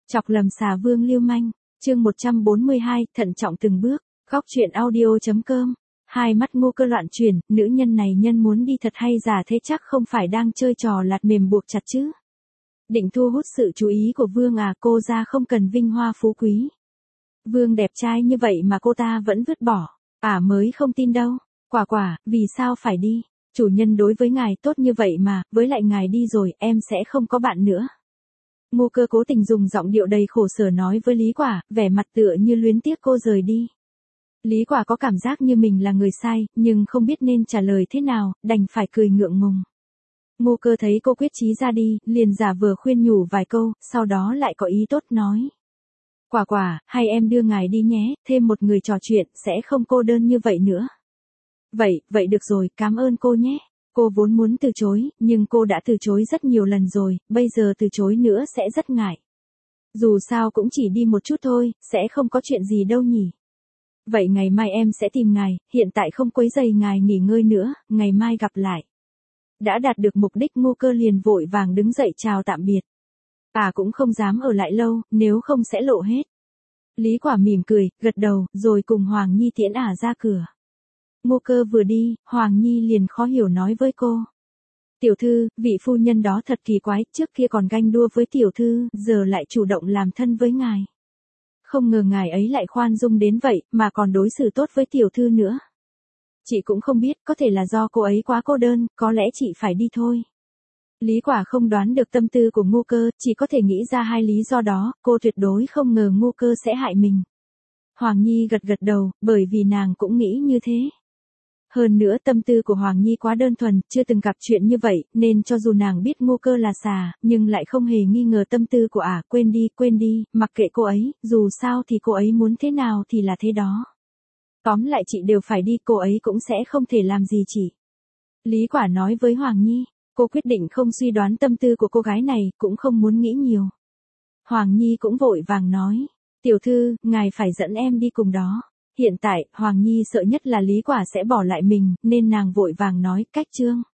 Chọc lầm xà vương lưu manh, chương 142, thận trọng từng bước, góc truyện audio.com. Hai mắt Ngô Cơ loạn chuyển, nữ nhân này nhân muốn đi thật hay giả thế, chắc không phải đang chơi trò lạt mềm buộc chặt chứ. Định thu hút sự chú ý của Vương à, cô ra không cần vinh hoa phú quý. Vương đẹp trai như vậy mà cô ta vẫn vứt bỏ, mới không tin đâu. Quả, vì sao phải đi? Chủ nhân đối với ngài tốt như vậy mà, với lại ngài đi rồi, em sẽ không có bạn nữa. Ngô Cơ cố tình dùng giọng điệu đầy khổ sở nói với Lý Quả, vẻ mặt tựa như luyến tiếc cô rời đi. Lý Quả có cảm giác như mình là người sai, nhưng không biết nên trả lời thế nào, đành phải cười ngượng ngùng. Ngô Cơ thấy cô quyết chí ra đi, liền giả vờ khuyên nhủ vài câu, sau đó lại có ý tốt nói. Quả, hay em đưa ngài đi nhé, thêm một người trò chuyện, sẽ không cô đơn như vậy nữa. Vậy được rồi, cảm ơn cô nhé. Cô vốn muốn từ chối, nhưng cô đã từ chối rất nhiều lần rồi, bây giờ từ chối nữa sẽ rất ngại. Dù sao cũng chỉ đi một chút thôi, sẽ không có chuyện gì đâu nhỉ. Vậy ngày mai em sẽ tìm ngài, hiện tại không quấy rầy ngài nghỉ ngơi nữa, ngày mai gặp lại. Đã đạt được mục đích, Ngô Cơ liền vội vàng đứng dậy chào tạm biệt. Cũng không dám ở lại lâu, nếu không sẽ lộ hết. Lý Quả mỉm cười, gật đầu, rồi cùng Hoàng Nhi tiễn ra cửa. Ngô Cơ vừa đi, Hoàng Nhi liền khó hiểu nói với cô. Tiểu thư, vị phu nhân đó thật kỳ quái, trước kia còn ganh đua với tiểu thư, giờ lại chủ động làm thân với ngài. Không ngờ ngài ấy lại khoan dung đến vậy, mà còn đối xử tốt với tiểu thư nữa. Chị cũng không biết, có thể là do cô ấy quá cô đơn, có lẽ chị phải đi thôi. Lý Quả không đoán được tâm tư của Ngô Cơ, chỉ có thể nghĩ ra hai lý do đó, cô tuyệt đối không ngờ Ngô Cơ sẽ hại mình. Hoàng Nhi gật đầu, bởi vì nàng cũng nghĩ như thế. Hơn nữa tâm tư của Hoàng Nhi quá đơn thuần, chưa từng gặp chuyện như vậy, nên cho dù nàng biết Ngô Cơ là xà, nhưng lại không hề nghi ngờ tâm tư của quên đi, mặc kệ cô ấy, dù sao thì cô ấy muốn thế nào thì là thế đó. Tóm lại chị đều phải đi, cô ấy cũng sẽ không thể làm gì chị. Lý Quả nói với Hoàng Nhi, cô quyết định không suy đoán tâm tư của cô gái này, cũng không muốn nghĩ nhiều. Hoàng Nhi cũng vội vàng nói, tiểu thư, ngài phải dẫn em đi cùng đó. Hiện tại, Hoàng Nhi sợ nhất là Lý Quả sẽ bỏ lại mình, nên nàng vội vàng nói, cách chương.